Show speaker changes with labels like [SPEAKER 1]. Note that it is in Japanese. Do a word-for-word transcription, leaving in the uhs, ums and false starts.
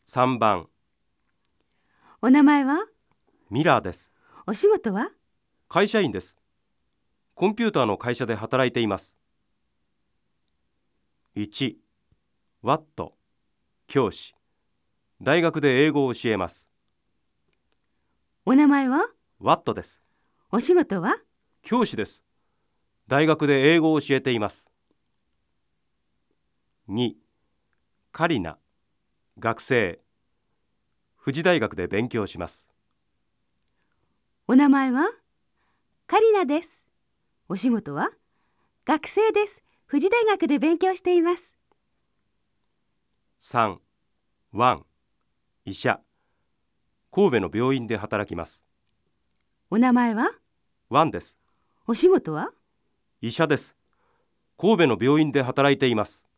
[SPEAKER 1] さんばん。
[SPEAKER 2] お名前は？
[SPEAKER 1] ミラーです。
[SPEAKER 2] お仕事は？
[SPEAKER 1] 会社員です。コンピューターの会社で働いています。いち、ワット、教師。大学で英語を教えます。
[SPEAKER 2] お名前は？
[SPEAKER 1] ワットです。
[SPEAKER 2] お仕事は？
[SPEAKER 1] 教師です。大学で英語を教えています。に、カリナ、学生。富士大学で勉強します。
[SPEAKER 2] お名前は？カリナです。お仕事は？学生です。富士大学で勉強しています。
[SPEAKER 1] さん、ワン、医者。神戸の病院で働きます。
[SPEAKER 2] お名前は？
[SPEAKER 1] ワンです。
[SPEAKER 2] お仕事は？
[SPEAKER 1] 医者です。神戸の病院で働いています。